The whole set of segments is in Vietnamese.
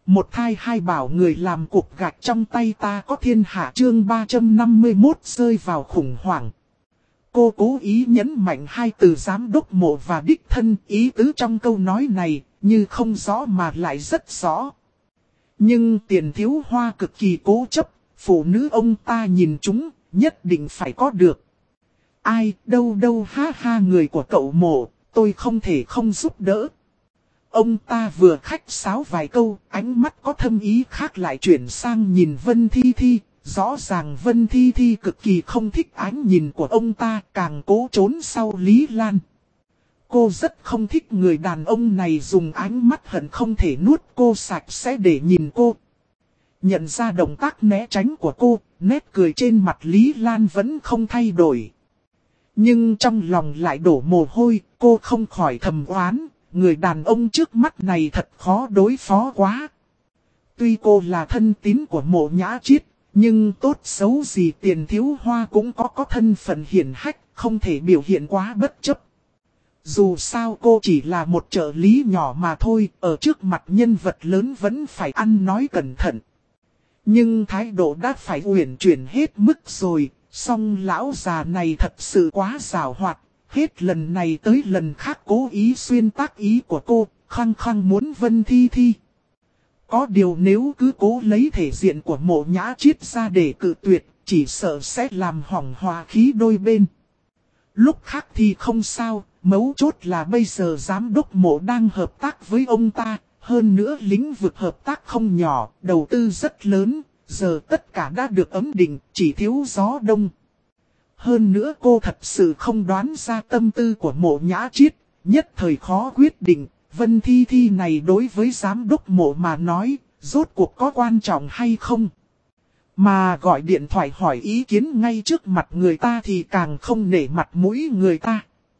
Một thai hai bảo người làm cục gạch trong tay ta có thiên hạ chương 351 rơi vào khủng hoảng. Cô cố ý nhấn mạnh hai từ giám đốc mộ và đích thân, ý tứ trong câu nói này như không rõ mà lại rất rõ. Nhưng Tiền Thiếu Hoa cực kỳ cố chấp, phụ nữ ông ta nhìn chúng, nhất định phải có được. Ai, đâu ha ha, người của cậu Mộ, tôi không thể không giúp đỡ. Ông ta vừa khách sáo vài câu, ánh mắt có thâm ý khác lại chuyển sang nhìn Vân Thi Thi. Rõ ràng Vân Thi Thi cực kỳ không thích ánh nhìn của ông ta, càng cố trốn sau Lý Lan. Cô rất không thích người đàn ông này dùng ánh mắt hận không thể nuốt cô sạch sẽ để nhìn cô. Nhận ra động tác né tránh của cô, nét cười trên mặt Lý Lan vẫn không thay đổi. Nhưng trong lòng lại đổ mồ hôi, cô không khỏi thầm oán, người đàn ông trước mắt này thật khó đối phó quá. Tuy cô là thân tín của Mộ Nhã Chiết, nhưng tốt xấu gì Tiền Thiếu Hoa cũng có thân phận hiển hách, không thể biểu hiện quá bất chấp. Dù sao cô chỉ là một trợ lý nhỏ mà thôi, ở trước mặt nhân vật lớn vẫn phải ăn nói cẩn thận. Nhưng thái độ đã phải uyển chuyển hết mức rồi, song lão già này thật sự quá giàu hoạt, hết lần này tới lần khác cố ý xuyên tác ý của cô, khăng khăng muốn Vân Thi Thi. Có điều nếu cứ cố lấy thể diện của Mộ Nhã Chiết ra để cự tuyệt, chỉ sợ sẽ làm hỏng hòa khí đôi bên. Lúc khác thì không sao, mấu chốt là bây giờ giám đốc Mộ đang hợp tác với ông ta, hơn nữa lĩnh vực hợp tác không nhỏ, đầu tư rất lớn, giờ tất cả đã được ấm định, chỉ thiếu gió đông. Hơn nữa cô thật sự không đoán ra tâm tư của Mộ Nhã Chiết, nhất thời khó quyết định. Vân Thi Thi này đối với giám đốc Mộ mà nói, rốt cuộc có quan trọng hay không? Mà gọi điện thoại hỏi ý kiến ngay trước mặt người ta thì càng không nể mặt mũi người ta.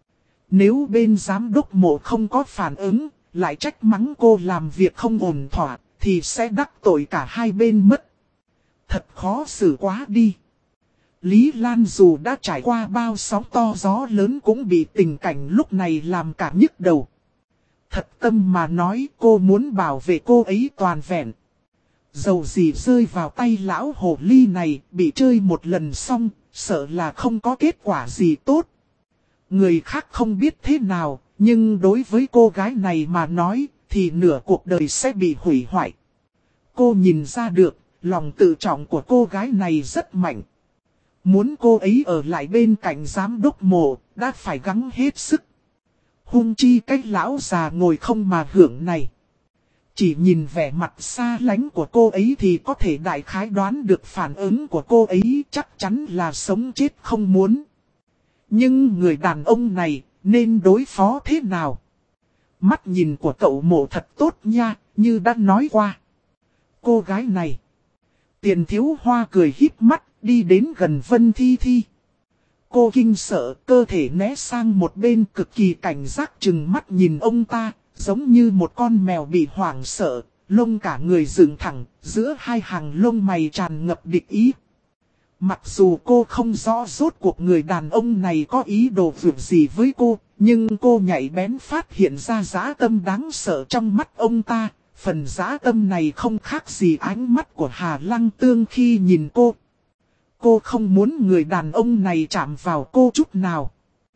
Nếu bên giám đốc Mộ không có phản ứng, lại trách mắng cô làm việc không ổn thỏa, thì sẽ đắc tội cả hai bên mất. Thật khó xử quá đi. Lý Lan dù đã trải qua bao sóng to gió lớn cũng bị tình cảnh lúc này làm cả nhức đầu. Thật tâm mà nói, cô muốn bảo vệ cô ấy toàn vẹn. Dầu gì rơi vào tay lão hồ ly này, bị chơi một lần xong, sợ là không có kết quả gì tốt. Người khác không biết thế nào, nhưng đối với cô gái này mà nói, thì nửa cuộc đời sẽ bị hủy hoại. Cô nhìn ra được, lòng tự trọng của cô gái này rất mạnh. Muốn cô ấy ở lại bên cạnh giám đốc Mộ, đã phải gắng hết sức. Hung chi cái lão già ngồi không mà hưởng này. Chỉ nhìn vẻ mặt xa lánh của cô ấy thì có thể đại khái đoán được phản ứng của cô ấy, chắc chắn là sống chết không muốn. Nhưng người đàn ông này nên đối phó thế nào? Mắt nhìn của cậu Mộ thật tốt nha, như đã nói qua. Cô gái này. Tiền Thiếu Hoa cười híp mắt đi đến gần Vân Thi Thi. Cô kinh sợ, cơ thể né sang một bên, cực kỳ cảnh giác chừng mắt nhìn ông ta, giống như một con mèo bị hoảng sợ, lông cả người dựng thẳng, giữa hai hàng lông mày tràn ngập địch ý. Mặc dù cô không rõ rốt cuộc người đàn ông này có ý đồ việc gì với cô, nhưng cô nhạy bén phát hiện ra dã tâm đáng sợ trong mắt ông ta. Phần dã tâm này không khác gì ánh mắt của Hà Lăng Tương khi nhìn cô. Cô không muốn người đàn ông này chạm vào cô chút nào.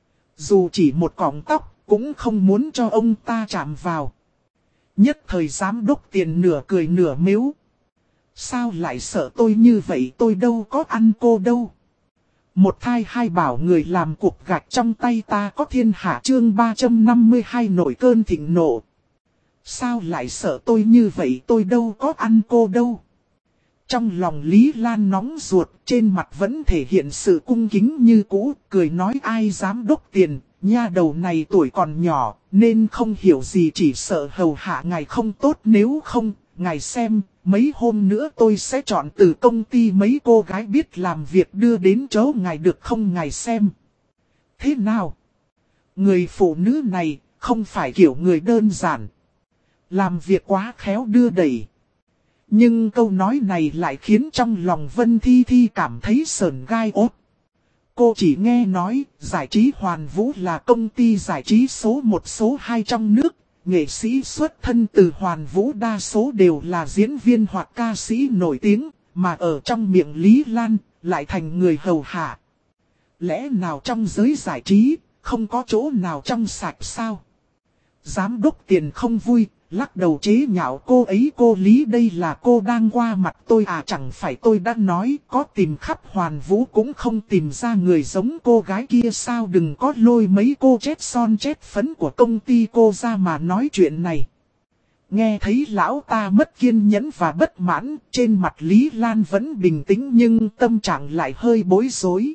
Dù chỉ một cọng tóc, cũng không muốn cho ông ta chạm vào. Nhất thời giám đốc Tiền nửa cười nửa mếu. Sao lại sợ tôi như vậy, tôi đâu có ăn cô đâu. Một thai hai bảo người làm cục gạch trong tay ta có thiên hạ chương 352 nổi cơn thịnh nộ. Sao lại sợ tôi như vậy, tôi đâu có ăn cô đâu. Trong lòng Lý Lan nóng ruột, trên mặt vẫn thể hiện sự cung kính như cũ, cười nói ai dám đốc Tiền, nha đầu này tuổi còn nhỏ, nên không hiểu gì, chỉ sợ hầu hạ ngài không tốt, nếu không, ngài xem, mấy hôm nữa tôi sẽ chọn từ công ty mấy cô gái biết làm việc đưa đến chỗ ngài được không, ngài xem. Thế nào? Người phụ nữ này, không phải kiểu người đơn giản. Làm việc quá khéo đưa đẩy. Nhưng câu nói này lại khiến trong lòng Vân Thi Thi cảm thấy sởn gai ốt. Cô chỉ nghe nói, giải trí Hoàn Vũ là công ty giải trí số 1 số 2 trong nước, nghệ sĩ xuất thân từ Hoàn Vũ đa số đều là diễn viên hoặc ca sĩ nổi tiếng, mà ở trong miệng Lý Lan lại thành người hầu hạ. Lẽ nào trong giới giải trí, không có chỗ nào trong sạch sao? Giám đốc Tiền không vui, lắc đầu chế nhạo cô ấy. Cô Lý, đây là cô đang qua mặt tôi à? Chẳng phải tôi đã nói có tìm khắp Hoàn Vũ cũng không tìm ra người giống cô gái kia sao? Đừng có lôi mấy cô chết son chết phấn của công ty cô ra mà nói chuyện này. Nghe thấy lão ta mất kiên nhẫn và bất mãn, trên mặt Lý Lan vẫn bình tĩnh nhưng tâm trạng lại hơi bối rối.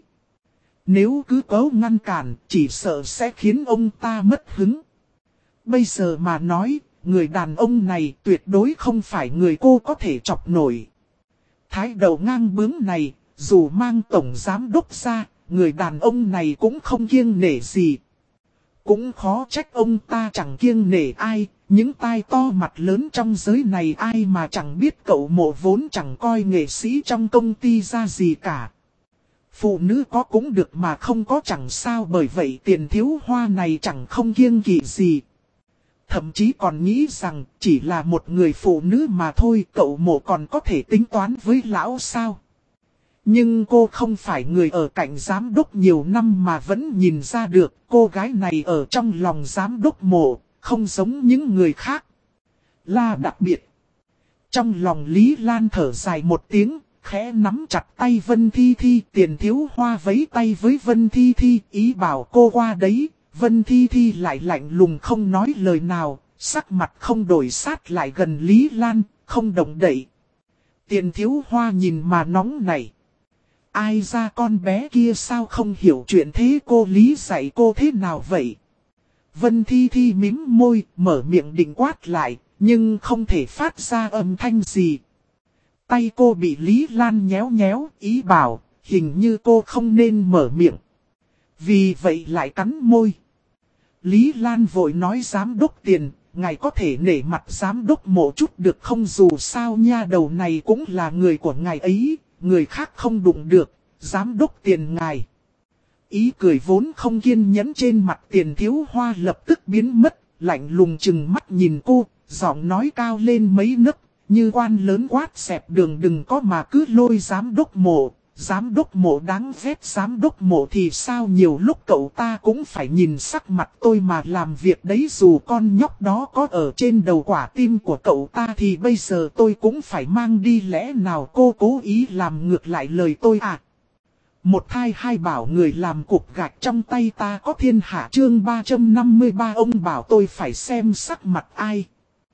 Nếu cứ cố ngăn cản, chỉ sợ sẽ khiến ông ta mất hứng. Bây giờ mà nói, người đàn ông này tuyệt đối không phải người cô có thể chọc nổi. Thái độ ngang bướng này, dù mang tổng giám đốc ra, người đàn ông này cũng không kiêng nể gì. Cũng khó trách ông ta chẳng kiêng nể ai, những tai to mặt lớn trong giới này ai mà chẳng biết. Cậu Mộ vốn chẳng coi nghệ sĩ trong công ty ra gì cả. Phụ nữ có cũng được mà không có chẳng sao, bởi vậy Tiền Thiếu Hoa này chẳng không kiêng kỵ gì. Thậm chí còn nghĩ rằng chỉ là một người phụ nữ mà thôi, Cậu Mộ còn có thể tính toán với lão sao. Nhưng cô không phải người ở cạnh giám đốc nhiều năm mà vẫn nhìn ra được cô gái này ở trong lòng giám đốc Mộ, không giống những người khác. Là đặc biệt. Trong lòng Lý Lan thở dài một tiếng, khẽ nắm chặt tay Vân Thi Thi. Tiền Thiếu Hoa vẫy tay với Vân Thi Thi, ý bảo cô qua đấy. Vân Thi Thi lại lạnh lùng không nói lời nào, sắc mặt không đổi, sát lại gần Lý Lan, không động đậy. Tiền Thiếu Hoa nhìn mà nóng nảy. Ai ra con bé kia sao không hiểu chuyện thế? Cô Lý dạy cô thế nào vậy? Vân Thi Thi mím môi, mở miệng định quát lại, nhưng không thể phát ra âm thanh gì. Tay cô bị Lý Lan nhéo nhéo, ý bảo, hình như cô không nên mở miệng. Vì vậy lại cắn môi. Lý Lan vội nói giám đốc Tiền, ngài có thể nể mặt giám đốc Mộ chút được không? Dù sao nha đầu này cũng là người của ngài ấy, người khác không đụng được, giám đốc Tiền ngài. Ý cười vốn không kiên nhẫn trên mặt Tiền Thiếu Hoa lập tức biến mất, lạnh lùng chừng mắt nhìn cô, giọng nói cao lên mấy nấc, như quan lớn quát xẹp đường. Đừng có mà cứ lôi giám đốc Mộ. Giám đốc Mộ đáng ghét. Giám đốc Mộ thì sao? Nhiều lúc cậu ta cũng phải nhìn sắc mặt tôi mà làm việc đấy. Dù con nhóc đó có ở trên đầu quả tim của cậu ta thì bây giờ tôi cũng phải mang đi. Lẽ nào cô cố ý làm ngược lại lời tôi à? Một thai hai bảo người làm cục gạch trong tay ta có thiên hạ. Chương 353. Ông bảo tôi phải xem sắc mặt ai.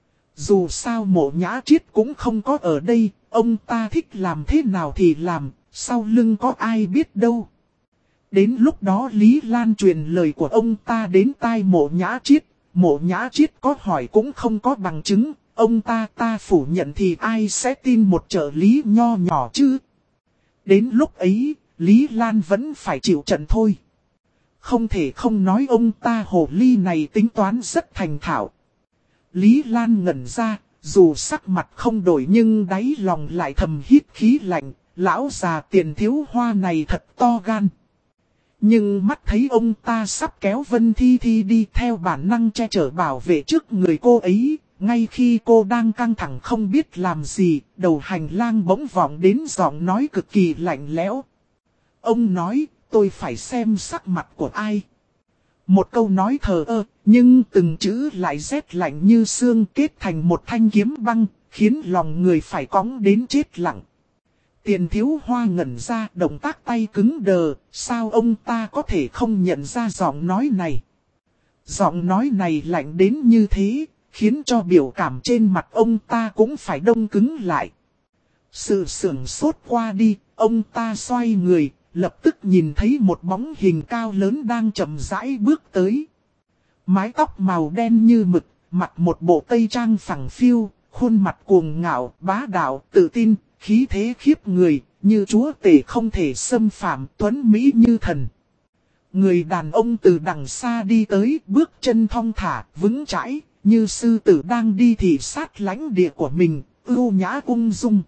Dù sao Mộ Nhã Triết cũng không có ở đây, ông ta thích làm thế nào thì làm, sau lưng có ai biết đâu. Đến lúc đó Lý Lan truyền lời của ông ta đến tai Mộ Nhã Triết. Mộ Nhã Triết có hỏi cũng không có bằng chứng, ông ta phủ nhận thì ai sẽ tin một trợ lý nho nhỏ chứ. Đến lúc ấy, Lý Lan vẫn phải chịu trận thôi. Không thể không nói ông ta hồ ly này tính toán rất thành thạo. Lý Lan ngẩn ra, dù sắc mặt không đổi nhưng đáy lòng lại thầm hít khí lạnh, lão già Tiền Thiếu Hoa này thật to gan. Nhưng mắt thấy ông ta sắp kéo Vân Thi Thi đi, theo bản năng che chở bảo vệ trước người cô ấy, ngay khi cô đang căng thẳng không biết làm gì, đầu hành lang bỗng vọng đến giọng nói cực kỳ lạnh lẽo. Ông nói, tôi phải xem sắc mặt của ai. Một câu nói thờ ơ, nhưng từng chữ lại rét lạnh như xương, kết thành một thanh kiếm băng, khiến lòng người phải cõng đến chết lặng. Tiền Thiếu Hoa ngẩn ra, động tác tay cứng đờ, sao ông ta có thể không nhận ra giọng nói này. Giọng nói này lạnh đến như thế, khiến cho biểu cảm trên mặt ông ta cũng phải đông cứng lại. Sự sửng sốt qua đi, ông ta xoay người, lập tức nhìn thấy một bóng hình cao lớn đang chậm rãi bước tới. Mái tóc màu đen như mực, mặc một bộ tây trang phẳng phiu, khuôn mặt cuồng ngạo, bá đạo, tự tin, khí thế khiếp người, như chúa tể không thể xâm phạm, tuấn mỹ như thần. Người đàn ông từ đằng xa đi tới, bước chân thong thả, vững chãi, như sư tử đang đi thị sát lãnh địa của mình, ưu nhã ung dung.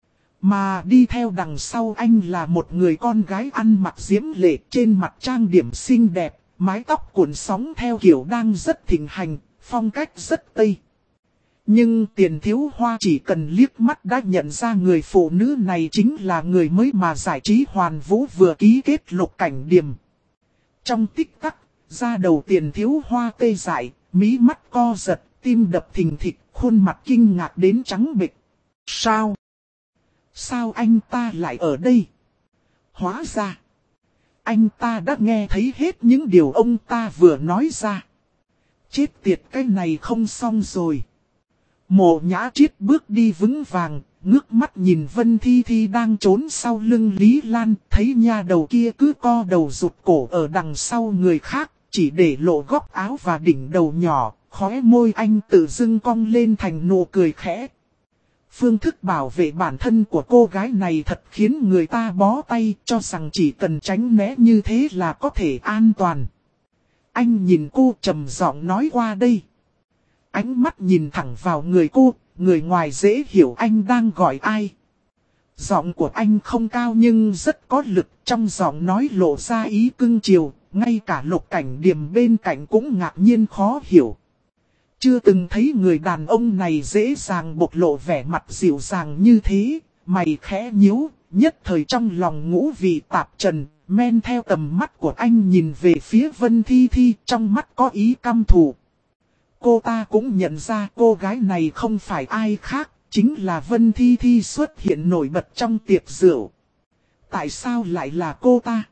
Mà đi theo đằng sau anh là một người con gái ăn mặc diễm lệ, trên mặt trang điểm xinh đẹp, mái tóc cuộn sóng theo kiểu đang rất thịnh hành, phong cách rất Tây. Nhưng Tiền Thiếu Hoa chỉ cần liếc mắt đã nhận ra người phụ nữ này chính là người mới mà giải trí Hoàn Vũ vừa ký kết Lục Cảnh Điềm. Trong tích tắc, da đầu Tiền Thiếu Hoa tê dại, mí mắt co giật, tim đập thình thịch, khuôn mặt kinh ngạc đến trắng bệch. Sao? Sao anh ta lại ở đây? Hóa ra, anh ta đã nghe thấy hết những điều ông ta vừa nói ra. Chết tiệt, cái này không xong rồi. Mộ Nhã Triết bước đi vững vàng, ngước mắt nhìn Vân Thi Thi đang trốn sau lưng Lý Lan, thấy nha đầu kia cứ co đầu rụt cổ ở đằng sau người khác, chỉ để lộ góc áo và đỉnh đầu nhỏ, khóe môi anh tự dưng cong lên thành nụ cười khẽ. Phương thức bảo vệ bản thân của cô gái này thật khiến người ta bó tay, cho rằng chỉ cần tránh né như thế là có thể an toàn. Anh nhìn cô trầm giọng nói qua đây. Ánh mắt nhìn thẳng vào người cô, người ngoài dễ hiểu anh đang gọi ai. Giọng của anh không cao nhưng rất có lực, trong giọng nói lộ ra ý cưng chiều, ngay cả Lục Cảnh Điềm bên cạnh cũng ngạc nhiên khó hiểu. Chưa từng thấy người đàn ông này dễ dàng bộc lộ vẻ mặt dịu dàng như thế, mày khẽ nhíu, nhất thời trong lòng ngũ vị tạp trần, men theo tầm mắt của anh nhìn về phía Vân Thi Thi, trong mắt có ý căm thù. Cô ta cũng nhận ra cô gái này không phải ai khác, chính là Vân Thi Thi xuất hiện nổi bật trong tiệc rượu. Tại sao lại là cô ta?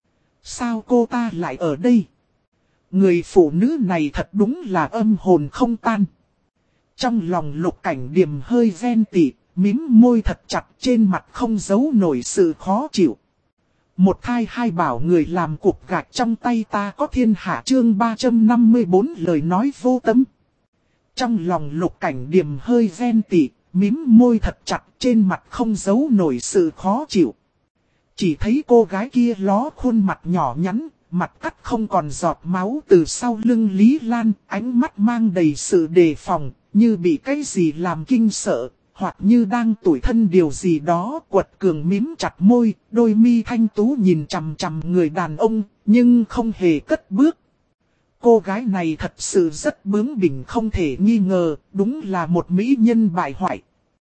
Sao cô ta lại ở đây? Người phụ nữ này thật đúng là âm hồn không tan. Trong lòng Lục Cảnh Điềm hơi ghen tị, mím môi thật chặt, trên mặt không giấu nổi sự khó chịu. Một thai hai bảo người làm cục gạch trong tay ta có thiên hạ, chương 354 lời nói vô tâm. Trong lòng Lục Cảnh Điềm hơi ghen tị, mím môi thật chặt, trên mặt không giấu nổi sự khó chịu. Chỉ thấy cô gái kia ló khuôn mặt nhỏ nhắn, mặt cắt không còn giọt máu từ sau lưng Lý Lan, ánh mắt mang đầy sự đề phòng, như bị cái gì làm kinh sợ, hoặc như đang tủi thân điều gì đó. Quật cường mím chặt môi, đôi mi thanh tú nhìn chằm chằm người đàn ông, nhưng không hề cất bước. Cô gái này thật sự rất bướng bỉnh không thể nghi ngờ, đúng là một mỹ nhân bại hoại.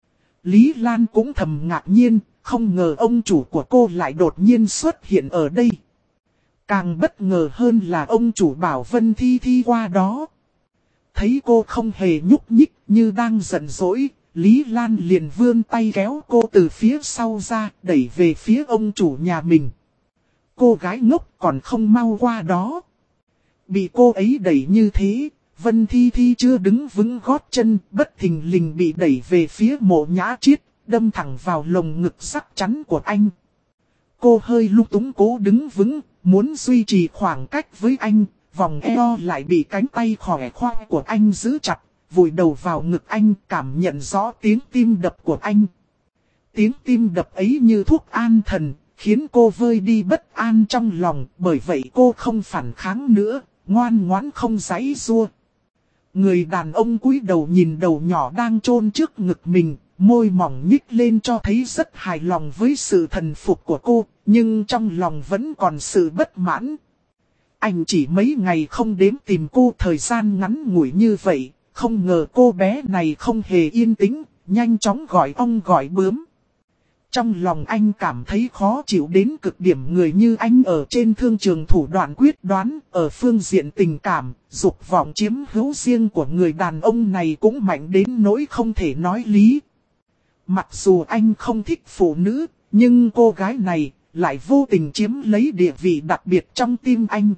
Lý Lan cũng thầm ngạc nhiên, không ngờ ông chủ của cô lại đột nhiên xuất hiện ở đây. Càng bất ngờ hơn là ông chủ bảo Vân Thi Thi qua đó. Thấy cô không hề nhúc nhích như đang giận dỗi, Lý Lan liền vươn tay kéo cô từ phía sau ra, đẩy về phía ông chủ nhà mình. Cô gái ngốc còn không mau qua đó. Bị cô ấy đẩy như thế, Vân Thi Thi chưa đứng vững gót chân, bất thình lình bị đẩy về phía Mộ Nhã Triết, đâm thẳng vào lồng ngực sắc chắn của anh. Cô hơi lung túng cố đứng vững, muốn duy trì khoảng cách với anh, vòng eo lại bị cánh tay khỏe khoang của anh giữ chặt, vùi đầu vào ngực anh, cảm nhận rõ tiếng tim đập của anh. Tiếng tim đập ấy như thuốc an thần, khiến cô vơi đi bất an trong lòng, bởi vậy cô không phản kháng nữa, ngoan ngoãn không giãy giụa. Người đàn ông cúi đầu nhìn đầu nhỏ đang chôn trước ngực mình, môi mỏng nhích lên cho thấy rất hài lòng với sự thần phục của cô, nhưng trong lòng vẫn còn sự bất mãn. Anh chỉ mấy ngày không đếm tìm cô, thời gian ngắn ngủi như vậy, không ngờ cô bé này không hề yên tĩnh, nhanh chóng gọi ong gọi bướm. Trong lòng anh cảm thấy khó chịu đến cực điểm, người như anh ở trên thương trường thủ đoạn quyết đoán, ở phương diện tình cảm, dục vọng chiếm hữu riêng của người đàn ông này cũng mạnh đến nỗi không thể nói lý. Mặc dù anh không thích phụ nữ, nhưng cô gái này lại vô tình chiếm lấy địa vị đặc biệt trong tim anh.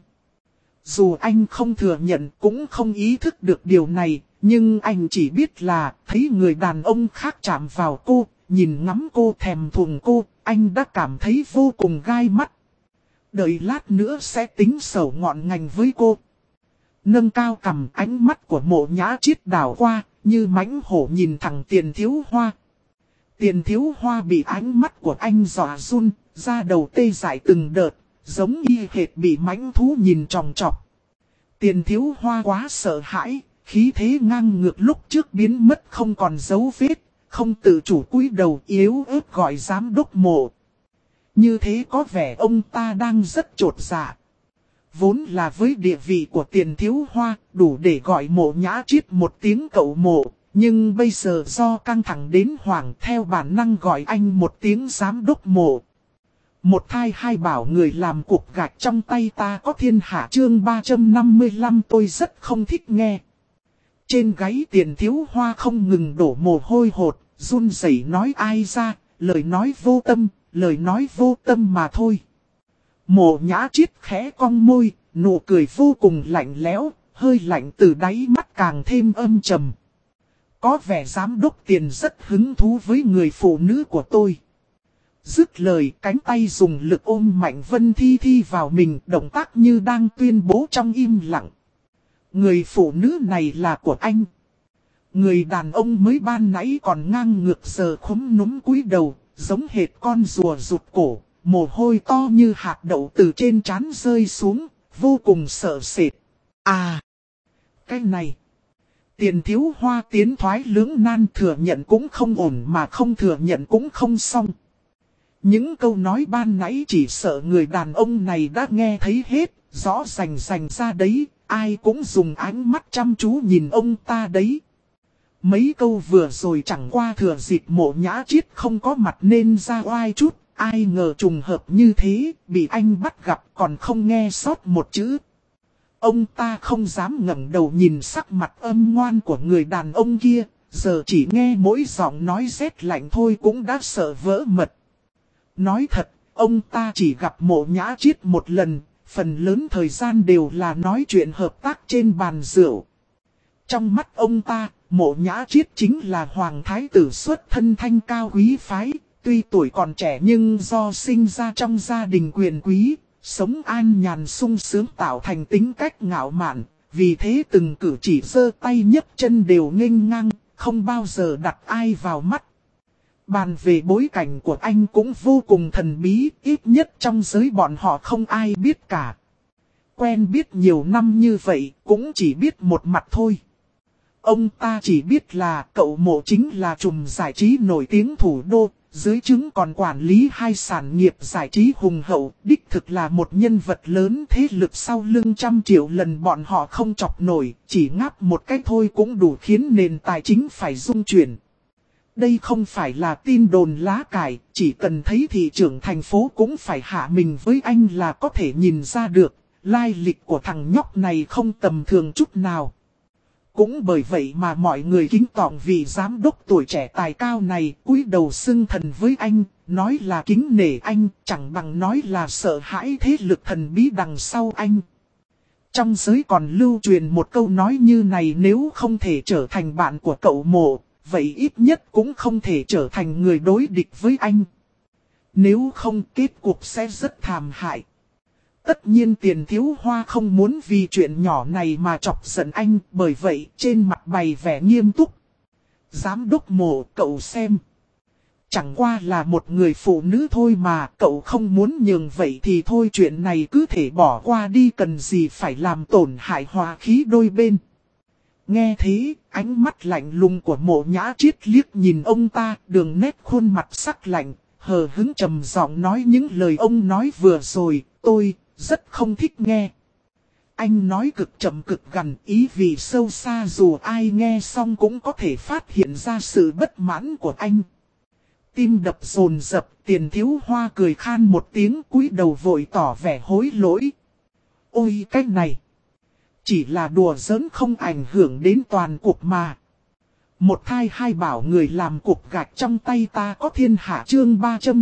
Dù anh không thừa nhận cũng không ý thức được điều này, nhưng anh chỉ biết là thấy người đàn ông khác chạm vào cô, nhìn ngắm cô, thèm thuồng cô, anh đã cảm thấy vô cùng gai mắt. Đợi lát nữa sẽ tính sổ ngọn ngành với cô. Nâng cao cằm, ánh mắt của Mộ Nhã Triết đảo qua, như mãnh hổ nhìn thẳng Tiền Thiếu Hoa. Tiền Thiếu Hoa bị ánh mắt của anh dọa run, da đầu tê dại từng đợt, giống y hệt bị mãnh thú nhìn tròng trọc. Tiền Thiếu Hoa quá sợ hãi, khí thế ngang ngược lúc trước biến mất không còn dấu vết, không tự chủ cúi đầu yếu ớt gọi giám đốc Mộ. Như thế có vẻ ông ta đang rất chột dạ. vốn là với địa vị của Tiền Thiếu Hoa, đủ để gọi Mộ Nhã Triết một tiếng cậu Mộ. Nhưng bây giờ do căng thẳng đến hoảng, theo bản năng gọi anh một tiếng giám đốc Mộ. Một thai hai bảo người làm cục gạch trong tay ta có thiên hạ chương 355 tôi rất không thích nghe. Trên gáy Tiền Thiếu Hoa không ngừng đổ mồ hôi hột, run rẩy nói ai ra, lời nói vô tâm mà thôi. Mộ Nhã Triết khẽ cong môi, nụ cười vô cùng lạnh lẽo, hơi lạnh từ đáy mắt càng thêm âm trầm. Có vẻ giám đốc Tiền rất hứng thú với người phụ nữ của tôi. Dứt lời, cánh tay dùng lực ôm mạnh Vân Thi Thi vào mình, động tác như đang tuyên bố trong im lặng. Người phụ nữ này là của anh. Người đàn ông mới ban nãy còn ngang ngược giờ khúm núm cúi đầu, giống hệt con rùa rụt cổ, mồ hôi to như hạt đậu từ trên trán rơi xuống, vô cùng sợ sệt. À, cái này. Tiền Thiếu Hoa tiến thoái lưỡng nan, thừa nhận cũng không ổn mà không thừa nhận cũng không xong. Những câu nói ban nãy chỉ sợ người đàn ông này đã nghe thấy hết, rõ rành ra đấy, ai cũng dùng ánh mắt chăm chú nhìn ông ta đấy. Mấy câu vừa rồi chẳng qua thừa dịp Mộ Nhã Triết không có mặt nên ra oai chút, ai ngờ trùng hợp như thế, bị anh bắt gặp còn không nghe sót một chữ. Ông ta không dám ngẩng đầu nhìn sắc mặt âm ngoan của người đàn ông kia, giờ chỉ nghe mỗi giọng nói rét lạnh thôi cũng đã sợ vỡ mật. Nói thật, ông ta chỉ gặp Mộ Nhã Triết một lần, phần lớn thời gian đều là nói chuyện hợp tác trên bàn rượu. Trong mắt ông ta, Mộ Nhã Triết chính là hoàng thái tử xuất thân thanh cao quý phái, tuy tuổi còn trẻ nhưng do sinh ra trong gia đình quyền quý, sống an nhàn sung sướng tạo thành tính cách ngạo mạn, vì thế từng cử chỉ giơ tay nhấc chân đều nghênh ngang, không bao giờ đặt ai vào mắt. Bàn về bối cảnh của anh cũng vô cùng thần bí, ít nhất trong giới bọn họ không ai biết cả. Quen biết nhiều năm như vậy, cũng chỉ biết một mặt thôi. Ông ta chỉ biết là cậu Mộ chính là trùm giải trí nổi tiếng thủ đô, dưới trướng còn quản lý hai sản nghiệp giải trí hùng hậu, đích thực là một nhân vật lớn thế lực sau lưng trăm triệu lần bọn họ không chọc nổi, chỉ ngáp một cái thôi cũng đủ khiến nền tài chính phải rung chuyển. Đây không phải là tin đồn lá cải, chỉ cần thấy thị trưởng thành phố cũng phải hạ mình với anh là có thể nhìn ra được, lai lịch của thằng nhóc này không tầm thường chút nào. Cũng bởi vậy mà mọi người kính trọng vị giám đốc tuổi trẻ tài cao này, cúi đầu xưng thần với anh, nói là kính nể anh, chẳng bằng nói là sợ hãi thế lực thần bí đằng sau anh. Trong giới còn lưu truyền một câu nói như này, nếu không thể trở thành bạn của cậu Mộ, vậy ít nhất cũng không thể trở thành người đối địch với anh. Nếu không, kết cục sẽ rất thảm hại. Tất nhiên Tiền Thiếu Hoa không muốn vì chuyện nhỏ này mà chọc giận anh, bởi vậy trên mặt bày vẻ nghiêm túc. Giám đốc Mộ, cậu xem. Chẳng qua là một người phụ nữ thôi mà, cậu không muốn nhường vậy thì thôi, chuyện này cứ thể bỏ qua đi, cần gì phải làm tổn hại hòa khí đôi bên. Nghe thế, ánh mắt lạnh lùng của Mộ Nhã Triết liếc nhìn ông ta, đường nét khuôn mặt sắc lạnh, hờ hững trầm giọng nói những lời ông nói vừa rồi, tôi rất không thích nghe. Anh nói cực chậm cực gần, ý vị sâu xa dù ai nghe xong cũng có thể phát hiện ra sự bất mãn của anh. Tim đập dồn dập, Tiền Thiếu Hoa cười khan một tiếng, cúi đầu vội tỏ vẻ hối lỗi. Ôi cái này, chỉ là đùa giỡn không ảnh hưởng đến toàn cục mà. Một thai hai bảo người làm cục gạch trong tay ta có thiên hạ chương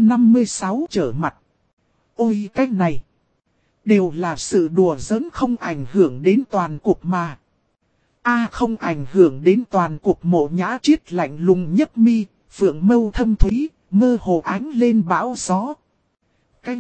356 trở mặt. Ôi cái này, đều là sự đùa giỡn không ảnh hưởng đến toàn cục mà. Không ảnh hưởng đến toàn cục. Mộ Nhã Triết lạnh lùng nhấp mi, phượng mâu thâm thúy, mơ hồ ánh lên bão gió. Cái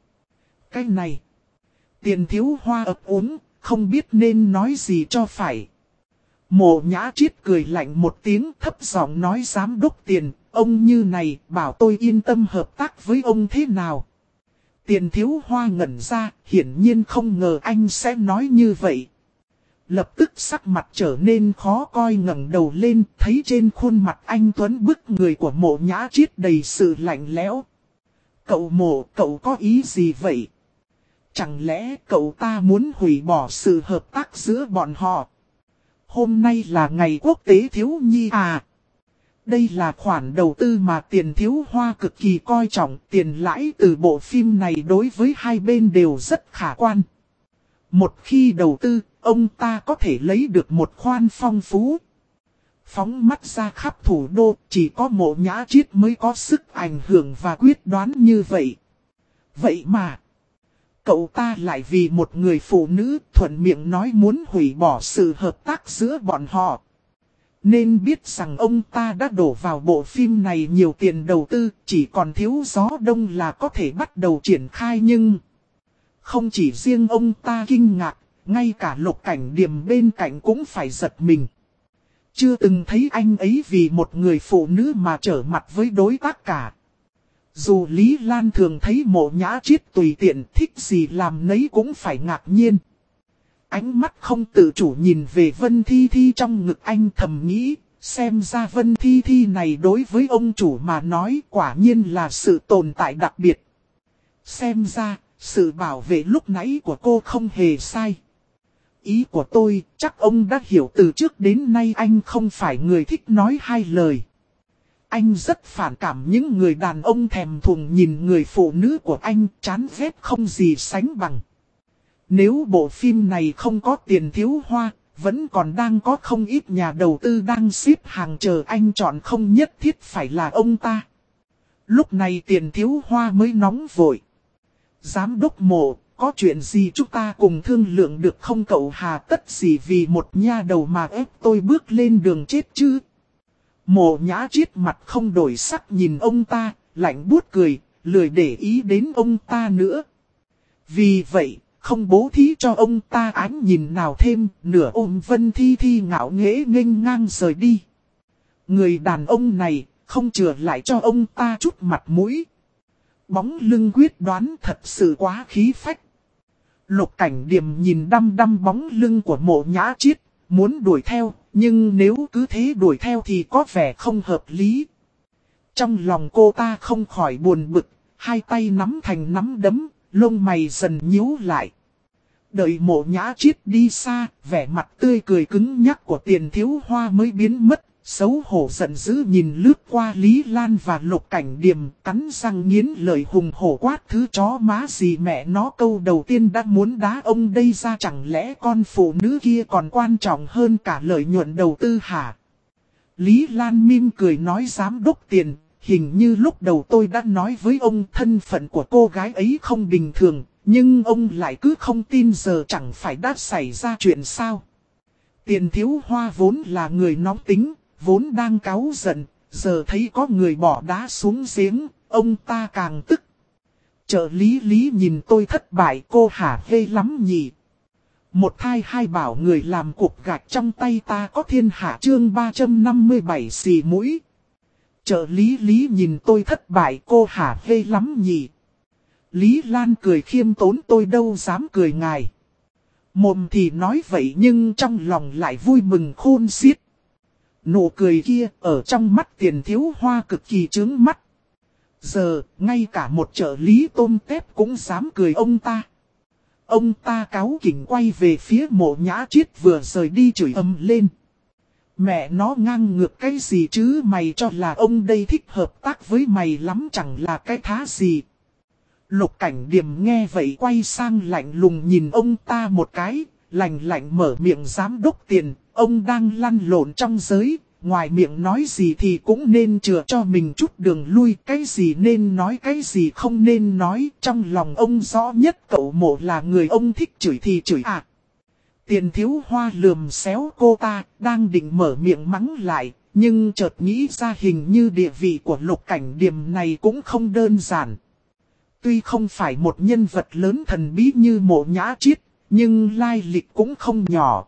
này, Tiền Thiếu Hoa ấp úng, không biết nên nói gì cho phải. Mộ Nhã Triết cười lạnh một tiếng, thấp giọng nói giám đốc Tiền, ông như này, bảo tôi yên tâm hợp tác với ông thế nào. Tiền Thiếu Hoa ngẩn ra, hiển nhiên không ngờ anh sẽ nói như vậy. Lập tức sắc mặt trở nên khó coi, ngẩng đầu lên, thấy trên khuôn mặt anh tuấn bức người của Mộ Nhã Triết đầy sự lạnh lẽo. Cậu Mộ, cậu có ý gì vậy? Chẳng lẽ cậu ta muốn hủy bỏ sự hợp tác giữa bọn họ? Hôm nay là ngày quốc tế thiếu nhi à? Đây là khoản đầu tư mà Tiền Thiếu Hoa cực kỳ coi trọng. Tiền lãi từ bộ phim này đối với hai bên đều rất khả quan. Một khi đầu tư, ông ta có thể lấy được một khoan phong phú. Phóng mắt ra khắp thủ đô, chỉ có Mộ Nhã Chiết mới có sức ảnh hưởng và quyết đoán như vậy. Vậy mà, cậu ta lại vì một người phụ nữ thuận miệng nói muốn hủy bỏ sự hợp tác giữa bọn họ. Nên biết rằng ông ta đã đổ vào bộ phim này nhiều tiền đầu tư, chỉ còn thiếu gió đông là có thể bắt đầu triển khai nhưng... Không chỉ riêng ông ta kinh ngạc, ngay cả Lục Cảnh Điềm bên cạnh cũng phải giật mình. Chưa từng thấy anh ấy vì một người phụ nữ mà trở mặt với đối tác cả. Dù Lý Lan thường thấy Mộ Nhã Chiết tùy tiện thích gì làm nấy cũng phải ngạc nhiên. Ánh mắt không tự chủ nhìn về Vân Thi Thi trong ngực anh thầm nghĩ, xem ra Vân Thi Thi này đối với ông chủ mà nói quả nhiên là sự tồn tại đặc biệt. Xem ra, sự bảo vệ lúc nãy của cô không hề sai. Ý của tôi, chắc ông đã hiểu từ trước đến nay anh không phải người thích nói hai lời. Anh rất phản cảm những người đàn ông thèm thuồng nhìn người phụ nữ của anh chán ghét không gì sánh bằng. Nếu bộ phim này không có Tiền Thiếu Hoa, vẫn còn đang có không ít nhà đầu tư đang xếp hàng chờ anh chọn, không nhất thiết phải là ông ta. Lúc này Tiền Thiếu Hoa mới nóng vội. Giám đốc Mộ, có chuyện gì chúng ta cùng thương lượng được không cậu, hà tất gì vì một nha đầu mà ép tôi bước lên đường chết chứ? Mộ Nhã Chiết mặt không đổi sắc nhìn ông ta, lạnh buốt cười, lười để ý đến ông ta nữa. Vì vậy, không bố thí cho ông ta ánh nhìn nào thêm, nửa ôm Vân Thi Thi ngạo nghễ nghênh ngang rời đi. Người đàn ông này, không chừa lại cho ông ta chút mặt mũi. Bóng lưng quyết đoán thật sự quá khí phách. Lục Cảnh Điềm nhìn đăm đăm bóng lưng của Mộ Nhã Chiết, muốn đuổi theo, nhưng nếu cứ thế đuổi theo thì có vẻ không hợp lý. Trong lòng cô ta không khỏi buồn bực, hai tay nắm thành nắm đấm, lông mày dần nhíu lại. Đợi Mộ Nhã Chiết đi xa, vẻ mặt tươi cười cứng nhắc của Tiền Thiếu Hoa mới biến mất. Xấu hổ giận dữ nhìn lướt qua Lý Lan và Lục Cảnh Điềm, cắn răng nghiến lời hùng hổ quát thứ chó má gì mẹ nó, câu đầu tiên đã muốn đá ông đây ra, chẳng lẽ con phụ nữ kia còn quan trọng hơn cả lợi nhuận đầu tư hả? Lý Lan mỉm cười nói, giám đốc Tiền, hình như lúc đầu tôi đã nói với ông thân phận của cô gái ấy không bình thường, nhưng ông lại cứ không tin, giờ chẳng phải đã xảy ra chuyện sao? Tiền Thiếu Hoa vốn là người nóng tính, vốn đang cáu giận, giờ thấy có người bỏ đá xuống giếng, ông ta càng tức. Trợ lý Lý nhìn tôi thất bại, cô hả hê lắm nhỉ. Một thai hai bảo người làm cục gạch trong tay ta có thiên hạ, chương 357 xì mũi. Trợ lý Lý nhìn tôi thất bại, cô hả hê lắm nhỉ. Lý Lan cười khiêm tốn, tôi đâu dám cười ngài. Mồm thì nói vậy nhưng trong lòng lại vui mừng khôn xiết. Nụ cười kia ở trong mắt Tiền Thiếu Hoa cực kỳ chướng mắt. Giờ, ngay cả một trợ lý tôm tép cũng dám cười ông ta. Ông ta cáu kỉnh quay về phía Mộ Nhã Chiết vừa rời đi chửi ầm lên. Mẹ nó ngang ngược cái gì chứ, mày cho là ông đây thích hợp tác với mày lắm, chẳng là cái thá gì. Lục Cảnh Điềm nghe vậy quay sang lạnh lùng nhìn ông ta một cái, lạnh lạnh mở miệng, giám đốc Tiền, ông đang lăn lộn trong giới, ngoài miệng nói gì thì cũng nên chừa cho mình chút đường lui, cái gì nên nói cái gì không nên nói, trong lòng ông rõ nhất, cậu Mộ là người ông thích chửi thì chửi à. Tiền Thiếu Hoa lườm xéo cô ta, đang định mở miệng mắng lại, nhưng chợt nghĩ ra hình như địa vị của Lục Cảnh Điềm này cũng không đơn giản. Tuy không phải một nhân vật lớn thần bí như Mộ Nhã Chiết, nhưng lai lịch cũng không nhỏ.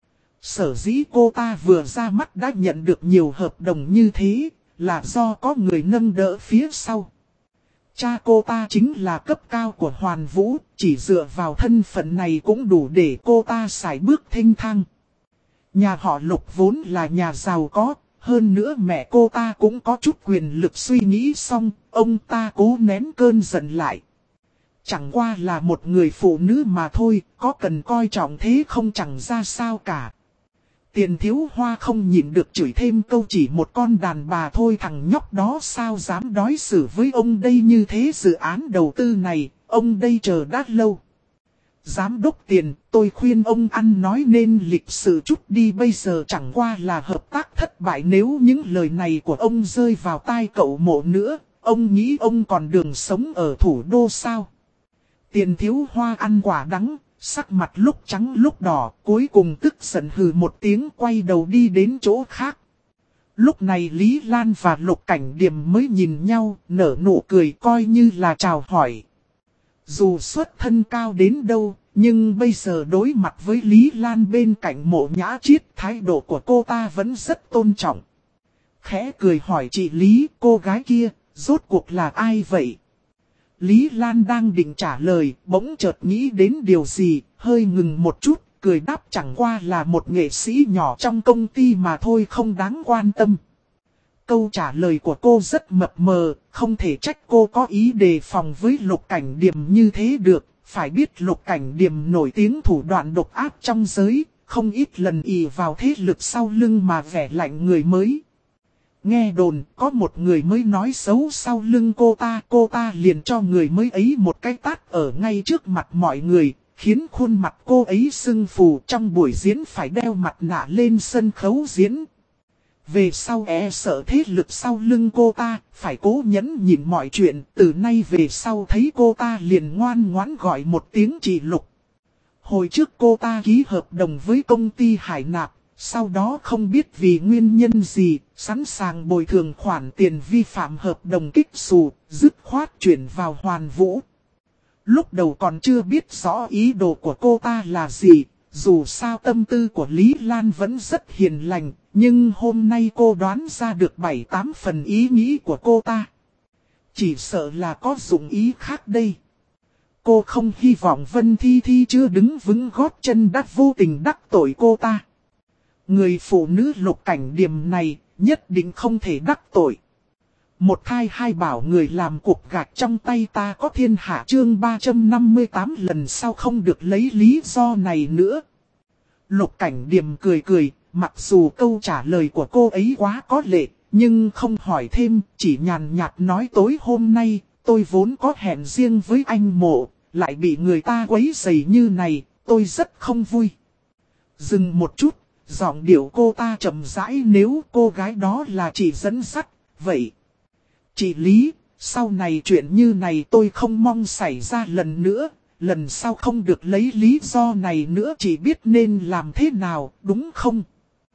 Sở dĩ cô ta vừa ra mắt đã nhận được nhiều hợp đồng như thế, là do có người nâng đỡ phía sau. Cha cô ta chính là cấp cao của Hoàn Vũ, chỉ dựa vào thân phận này cũng đủ để cô ta sải bước thênh thang. Nhà họ Lục vốn là nhà giàu có, hơn nữa mẹ cô ta cũng có chút quyền lực, suy nghĩ xong, ông ta cố nén cơn giận lại. Chẳng qua là một người phụ nữ mà thôi, có cần coi trọng thế không chẳng ra sao cả. Tiền Thiếu Hoa không nhịn được chửi thêm câu, chỉ một con đàn bà thôi, thằng nhóc đó sao dám đối xử với ông đây như thế. Dự án đầu tư này, ông đây chờ đã lâu. Giám đốc Tiền, tôi khuyên ông ăn nói nên lịch sự chút đi, bây giờ chẳng qua là hợp tác thất bại. Nếu những lời này của ông rơi vào tai cậu Mộ nữa, ông nghĩ ông còn đường sống ở thủ đô sao? Tiền Thiếu Hoa ăn quả đắng, sắc mặt lúc trắng lúc đỏ, cuối cùng tức giận hừ một tiếng, quay đầu đi đến chỗ khác. Lúc này Lý Lan và Lục Cảnh Điềm mới nhìn nhau, nở nụ cười coi như là chào hỏi. Dù xuất thân cao đến đâu, nhưng bây giờ đối mặt với Lý Lan bên cạnh Mộ Nhã Chiết, thái độ của cô ta vẫn rất tôn trọng. Khẽ cười hỏi chị Lý, cô gái kia, rốt cuộc là ai vậy? Lý Lan đang định trả lời, bỗng chợt nghĩ đến điều gì, hơi ngừng một chút, cười đáp chẳng qua là một nghệ sĩ nhỏ trong công ty mà thôi, không đáng quan tâm. Câu trả lời của cô rất mập mờ, không thể trách cô có ý đề phòng với Lục Cảnh Điềm như thế được. Phải biết Lục Cảnh Điềm nổi tiếng thủ đoạn độc ác trong giới, không ít lần ỷ vào thế lực sau lưng mà vẻ lạnh người mới. Nghe đồn có một người mới nói xấu sau lưng cô ta liền cho người mới ấy một cái tát ở ngay trước mặt mọi người, khiến khuôn mặt cô ấy sưng phù, trong buổi diễn phải đeo mặt nạ lên sân khấu diễn. Về sau sợ thế lực sau lưng cô ta, phải cố nhẫn nhịn mọi chuyện, từ nay về sau thấy cô ta liền ngoan ngoãn gọi một tiếng chị Lục. Hồi trước cô ta ký hợp đồng với công ty Hải Nạp, sau đó không biết vì nguyên nhân gì, sẵn sàng bồi thường khoản tiền vi phạm hợp đồng kích xù, dứt khoát chuyển vào Hoàn Vũ. Lúc đầu còn chưa biết rõ ý đồ của cô ta là gì, dù sao tâm tư của Lý Lan vẫn rất hiền lành, nhưng hôm nay cô đoán ra được 7-8 phần ý nghĩ của cô ta. Chỉ sợ là có dụng ý khác đây. Cô không hy vọng Vân Thi Thi chưa đứng vững gót chân đã vô tình đắc tội cô ta. Người phụ nữ Lục Cảnh Điềm này nhất định không thể đắc tội. Một thai hai bảo người làm cục gạch trong tay ta có thiên hạ, chương 358 lần sau không được lấy lý do này nữa. Lục Cảnh Điềm cười cười, mặc dù câu trả lời của cô ấy quá có lệ, nhưng không hỏi thêm, chỉ nhàn nhạt nói tối hôm nay, tôi vốn có hẹn riêng với anh Mộ, lại bị người ta quấy rầy như này, tôi rất không vui. Dừng một chút, giọng điệu cô ta chậm rãi, nếu cô gái đó là chị dẫn dắt, vậy. Chị Lý, sau này chuyện như này tôi không mong xảy ra lần nữa, lần sau không được lấy lý do này nữa, chị biết nên làm thế nào, đúng không?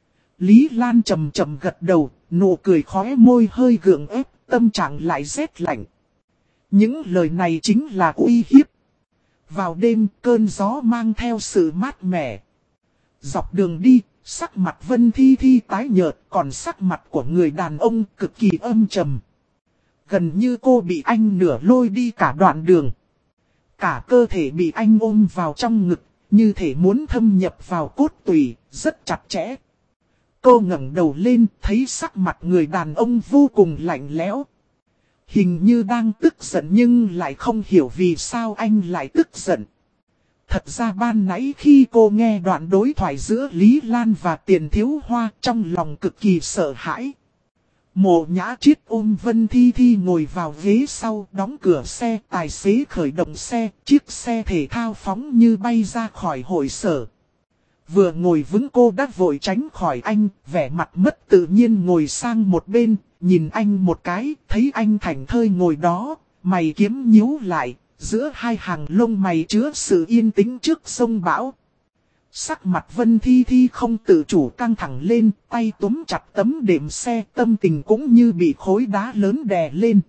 Lý Lan chậm chậm gật đầu, nụ cười khóe môi hơi gượng ép, tâm trạng lại rét lạnh. Những lời này chính là uy hiếp. Vào đêm, cơn gió mang theo sự mát mẻ. Dọc đường đi, sắc mặt Vân Thi Thi tái nhợt, còn sắc mặt của người đàn ông cực kỳ âm trầm. Gần như cô bị anh nửa lôi đi cả đoạn đường. Cả cơ thể bị anh ôm vào trong ngực, như thể muốn thâm nhập vào cốt tủy, rất chặt chẽ. Cô ngẩng đầu lên, thấy sắc mặt người đàn ông vô cùng lạnh lẽo. Hình như đang tức giận nhưng lại không hiểu vì sao anh lại tức giận. Thật ra ban nãy khi cô nghe đoạn đối thoại giữa Lý Lan và Tiền Thiếu Hoa, trong lòng cực kỳ sợ hãi. Mộ Nhã Chiết ôm Vân Thi Thi ngồi vào ghế sau, đóng cửa xe, tài xế khởi động xe, chiếc xe thể thao phóng như bay ra khỏi hội sở. Vừa ngồi vững cô đã vội tránh khỏi anh, vẻ mặt mất tự nhiên ngồi sang một bên, nhìn anh một cái, thấy anh thảnh thơi ngồi đó, mày kiếm nhíu lại, giữa hai hàng lông mày chứa sự yên tĩnh trước sông bão. Sắc mặt Vân Thi Thi không tự chủ căng thẳng lên, tay túm chặt tấm đệm xe, tâm tình cũng như bị khối đá lớn đè lên.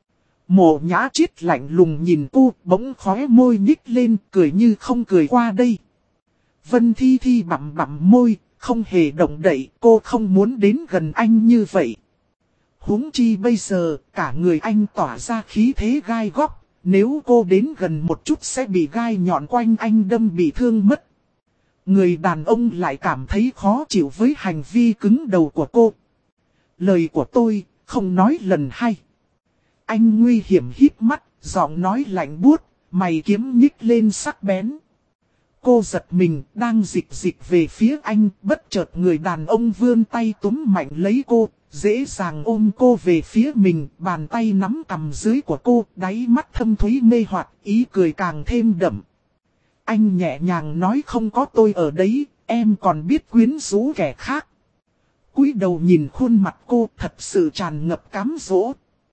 Mộ Nhã Chiết lạnh lùng nhìn cô, bỗng khóe môi nhích lên, cười như không cười qua đây. Vân Thi Thi bặm bặm môi, không hề động đậy, cô không muốn đến gần anh như vậy. Huống chi bây giờ, cả người anh tỏa ra khí thế gai góc, nếu cô đến gần một chút sẽ bị gai nhọn quanh anh đâm bị thương mất. Người đàn ông lại cảm thấy khó chịu với hành vi cứng đầu của cô. Lời của tôi, không nói lần hai. Anh nguy hiểm híp mắt, giọng nói lạnh buốt, mày kiếm nhích lên sắc bén. Cô giật mình, đang dịch về phía anh, bất chợt người đàn ông vươn tay túm mạnh lấy cô, dễ dàng ôm cô về phía mình, bàn tay nắm cằm dưới của cô, đáy mắt thâm thúy mê hoặc, ý cười càng thêm đậm. Anh nhẹ nhàng nói không có tôi ở đấy, em còn biết quyến rũ kẻ khác. Cúi đầu nhìn khuôn mặt cô thật sự tràn ngập cám dỗ.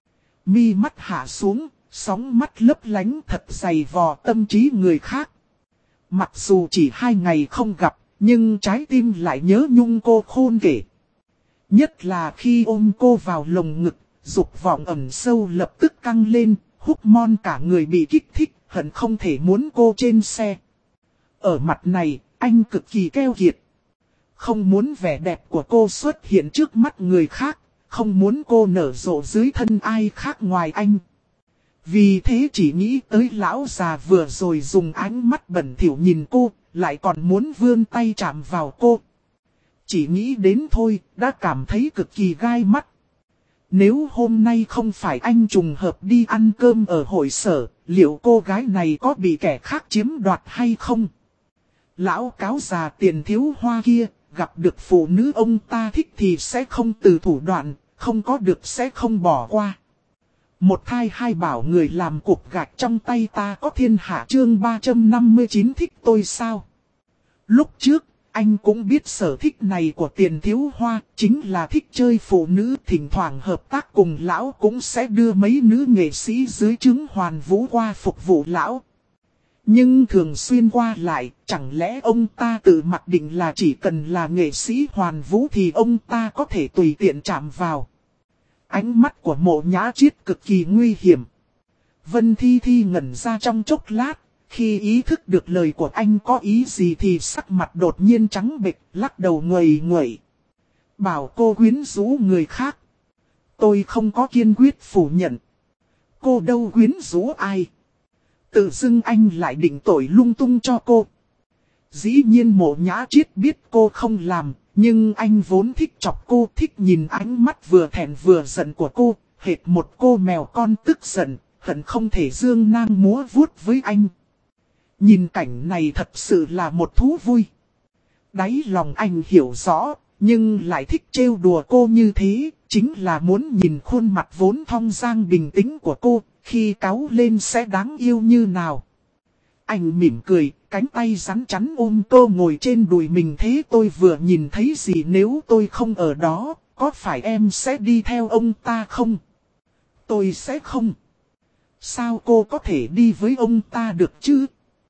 Mi mắt hạ xuống, sóng mắt lấp lánh thật dày vò tâm trí người khác. Mặc dù chỉ 2 ngày không gặp, nhưng trái tim lại nhớ nhung cô khôn kể. Nhất là khi ôm cô vào lồng ngực, dục vọng ẩn sâu lập tức căng lên, húc mon cả người bị kích thích, hận không thể muốn cô trên xe. Ở mặt này, anh cực kỳ keo kiệt. Không muốn vẻ đẹp của cô xuất hiện trước mắt người khác, không muốn cô nở rộ dưới thân ai khác ngoài anh. Vì thế chỉ nghĩ tới lão già vừa rồi dùng ánh mắt bẩn thỉu nhìn cô, lại còn muốn vươn tay chạm vào cô. Chỉ nghĩ đến thôi, đã cảm thấy cực kỳ gai mắt. Nếu hôm nay không phải anh trùng hợp đi ăn cơm ở hội sở, liệu cô gái này có bị kẻ khác chiếm đoạt hay không? Lão cáo già tiền thiếu hoa kia, gặp được phụ nữ ông ta thích thì sẽ không từ thủ đoạn, không có được sẽ không bỏ qua. Một thai hai bảo người làm cục gạch trong tay ta có thiên hạ chương 359 thích tôi sao? Lúc trước, anh cũng biết sở thích này của tiền thiếu hoa, chính là thích chơi phụ nữ, thỉnh thoảng hợp tác cùng lão cũng sẽ đưa mấy nữ nghệ sĩ dưới trướng hoàn vũ qua phục vụ lão. Nhưng thường xuyên qua lại, chẳng lẽ ông ta tự mặc định là chỉ cần là nghệ sĩ hoàn vũ thì ông ta có thể tùy tiện chạm vào. Ánh mắt của Mộ Nhã Triết cực kỳ nguy hiểm. Vân Thi Thi ngẩn ra trong chốc lát, khi ý thức được lời của anh có ý gì thì sắc mặt đột nhiên trắng bệch, lắc đầu nguầy nguậy. Bảo cô quyến rũ người khác. Tôi không có kiên quyết phủ nhận. Cô đâu quyến rũ ai. Tự dưng anh lại định tội lung tung cho cô. Dĩ nhiên Mộ Nhã Triết biết cô không làm, nhưng anh vốn thích chọc cô, thích nhìn ánh mắt vừa thẹn vừa giận của cô, hệt một cô mèo con tức giận, hận không thể dương nang múa vuốt với anh. Nhìn cảnh này thật sự là một thú vui. Đáy lòng anh hiểu rõ, nhưng lại thích trêu đùa cô như thế, chính là muốn nhìn khuôn mặt vốn thong dong bình tĩnh của cô, khi cáu lên sẽ đáng yêu như nào. Anh mỉm cười, cánh tay rắn chắn ôm cô ngồi trên đùi mình thế tôi vừa nhìn thấy gì nếu tôi không ở đó, có phải em sẽ đi theo ông ta không? Tôi sẽ không. Sao cô có thể đi với ông ta được chứ?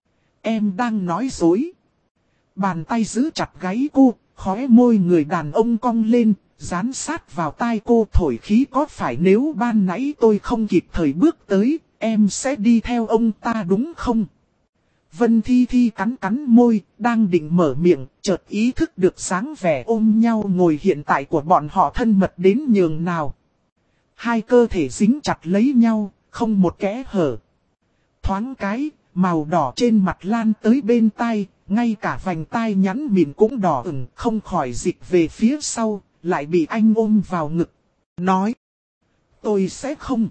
Em đang nói dối. Bàn tay giữ chặt gáy cô, khóe môi người đàn ông cong lên, dán sát vào tai cô thổi khí có phải nếu ban nãy tôi không kịp thời bước tới, em sẽ đi theo ông ta đúng không? Vân Thi Thi cắn cắn môi, đang định mở miệng, chợt ý thức được dáng vẻ ôm nhau ngồi hiện tại của bọn họ thân mật đến nhường nào. Hai cơ thể dính chặt lấy nhau, không một kẽ hở. Thoáng cái, màu đỏ trên mặt lan tới bên tai, ngay cả vành tai nhắn mịn cũng đỏ ửng, không khỏi dịch về phía sau, lại bị anh ôm vào ngực. Nói, tôi sẽ không.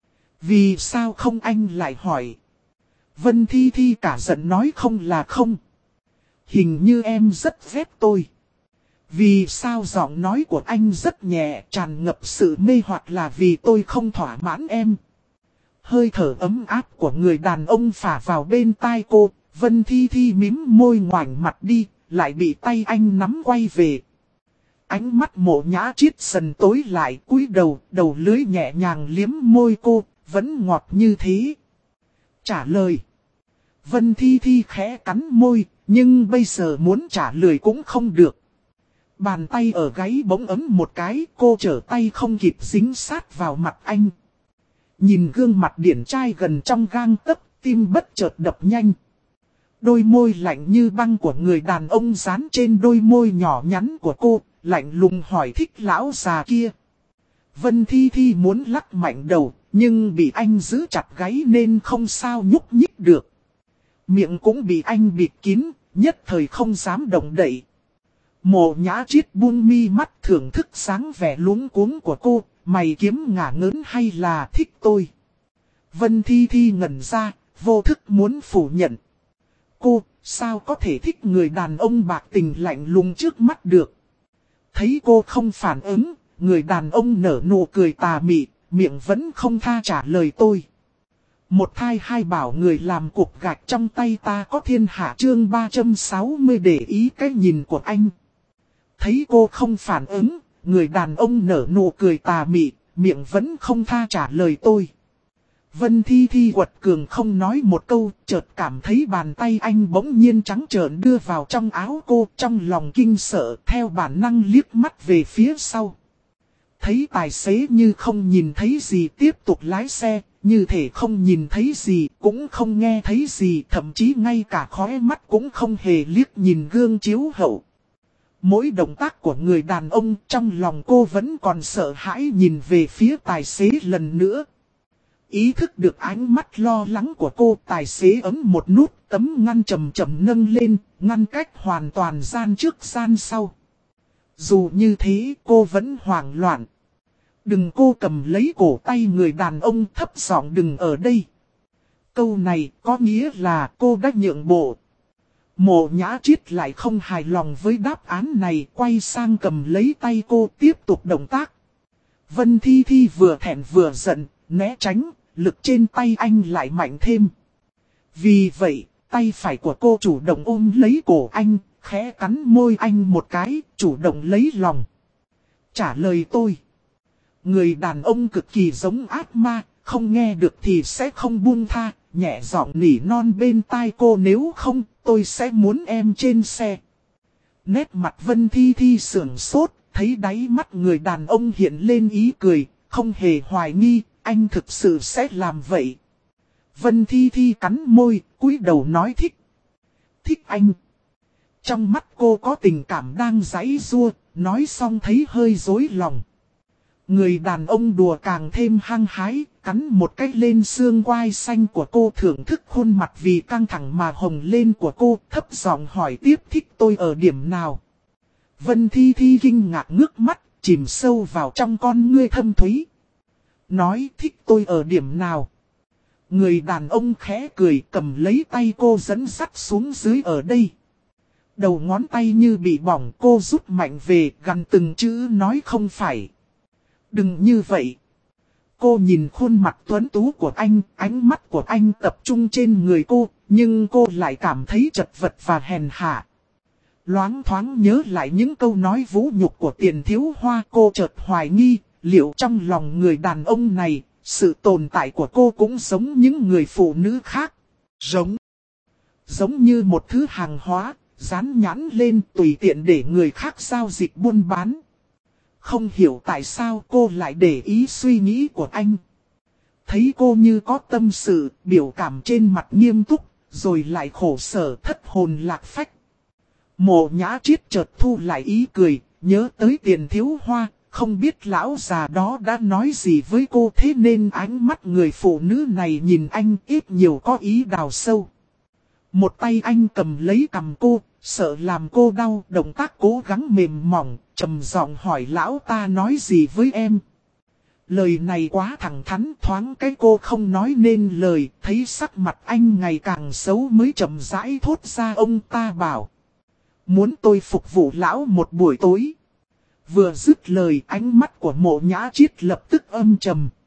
Vì sao không anh lại hỏi. Vân Thi Thi cả giận nói không là không. Hình như em rất ghét tôi. Vì sao giọng nói của anh rất nhẹ tràn ngập sự mê hoặc là vì tôi không thỏa mãn em. Hơi thở ấm áp của người đàn ông phả vào bên tai cô. Vân Thi Thi mím môi ngoảnh mặt đi, lại bị tay anh nắm quay về. Ánh mắt Mộ Nhã Triết dần tối lại cúi đầu, đầu lưỡi nhẹ nhàng liếm môi cô, vẫn ngọt như thế. Trả lời. Vân Thi Thi khẽ cắn môi, nhưng bây giờ muốn trả lời cũng không được. Bàn tay ở gáy bỗng ấm một cái, cô trở tay không kịp dính sát vào mặt anh. Nhìn gương mặt điển trai gần trong gang tấc, tim bất chợt đập nhanh. Đôi môi lạnh như băng của người đàn ông dán trên đôi môi nhỏ nhắn của cô, lạnh lùng hỏi thích lão già kia. Vân Thi Thi muốn lắc mạnh đầu, nhưng bị anh giữ chặt gáy nên không sao nhúc nhích được. Miệng cũng bị anh bịt kín, nhất thời không dám động đậy. Mộ Nhã Triết buông mi mắt thưởng thức sáng vẻ luống cuống của cô, mày kiếm ngả ngớn hay là thích tôi? Vân Thi Thi ngẩn ra, vô thức muốn phủ nhận. Cô, sao có thể thích người đàn ông bạc tình lạnh lùng trước mắt được? Thấy cô không phản ứng, người đàn ông nở nụ cười tà mị, miệng vẫn không tha trả lời tôi. Một thai hai bảo người làm cục gạch trong tay ta có thiên hạ chương 360 để ý cái nhìn của anh. Thấy cô không phản ứng, người đàn ông nở nụ cười tà mị, miệng vẫn không tha trả lời tôi. Vân Thi Thi quật cường không nói một câu, chợt cảm thấy bàn tay anh bỗng nhiên trắng trợn đưa vào trong áo cô, trong lòng kinh sợ, theo bản năng liếc mắt về phía sau. Thấy tài xế như không nhìn thấy gì tiếp tục lái xe, như thể không nhìn thấy gì, cũng không nghe thấy gì, thậm chí ngay cả khóe mắt cũng không hề liếc nhìn gương chiếu hậu. Mỗi động tác của người đàn ông trong lòng cô vẫn còn sợ hãi nhìn về phía tài xế lần nữa. Ý thức được ánh mắt lo lắng của cô, tài xế ấn một nút, tấm ngăn chậm chậm nâng lên, ngăn cách hoàn toàn gian trước gian sau. Dù như thế cô vẫn hoảng loạn. Đừng, cô cầm lấy cổ tay người đàn ông thấp giọng, đừng ở đây. Câu này có nghĩa là cô đã nhượng bộ. Mộ Nhã Triết lại không hài lòng với đáp án này, quay sang cầm lấy tay cô tiếp tục động tác. Vân Thi Thi vừa thẹn vừa giận, né tránh, lực trên tay anh lại mạnh thêm. Vì vậy, tay phải của cô chủ động ôm lấy cổ anh, khẽ cắn môi anh một cái, chủ động lấy lòng. Trả lời tôi. Người đàn ông cực kỳ giống ác ma, không nghe được thì sẽ không buông tha, nhẹ giọng nỉ non bên tai cô, nếu không, tôi sẽ muốn em trên xe. Nét mặt Vân Thi Thi sưởng sốt, thấy đáy mắt người đàn ông hiện lên ý cười, không hề hoài nghi, anh thực sự sẽ làm vậy. Vân Thi Thi cắn môi, cúi đầu nói thích. Thích anh. Trong mắt cô có tình cảm đang giãy giụa, nói xong thấy hơi rối lòng. Người đàn ông đùa càng thêm hăng hái, cắn một cái lên xương quai xanh của cô, thưởng thức khuôn mặt vì căng thẳng mà hồng lên của cô, thấp giọng hỏi tiếp, thích tôi ở điểm nào? Vân Thi Thi kinh ngạc ngước mắt, chìm sâu vào trong con ngươi thâm thúy. Nói thích tôi ở điểm nào? Người đàn ông khẽ cười, cầm lấy tay cô dẫn dắt xuống dưới, ở đây. Đầu ngón tay như bị bỏng, cô rút mạnh về, gằn từng chữ nói, không phải. Đừng như vậy. Cô nhìn khuôn mặt tuấn tú của anh, ánh mắt của anh tập trung trên người cô, nhưng cô lại cảm thấy chật vật và hèn hạ. Loáng thoáng nhớ lại những câu nói vũ nhục của Tiền Thiếu Hoa, cô chợt hoài nghi, liệu trong lòng người đàn ông này, sự tồn tại của cô cũng giống những người phụ nữ khác. Giống như một thứ hàng hóa, dán nhãn lên tùy tiện để người khác giao dịch buôn bán. Không hiểu tại sao cô lại để ý suy nghĩ của anh. Thấy cô như có tâm sự, biểu cảm trên mặt nghiêm túc, rồi lại khổ sở thất hồn lạc phách. Mộ Nhã Triết chợt thu lại ý cười, nhớ tới Tiền Thiếu Hoa, không biết lão già đó đã nói gì với cô, thế nên ánh mắt người phụ nữ này nhìn anh ít nhiều có ý đào sâu. Một tay anh cầm lấy cằm cô, sợ làm cô đau, động tác cố gắng mềm mỏng, trầm giọng hỏi, lão ta nói gì với em? Lời này quá thẳng thắn, thoáng cái cô không nói nên lời, thấy sắc mặt anh ngày càng xấu mới chậm rãi thốt ra, ông ta bảo. Muốn tôi phục vụ lão một buổi tối. Vừa dứt lời, ánh mắt của Mộ Nhã Triết lập tức âm trầm.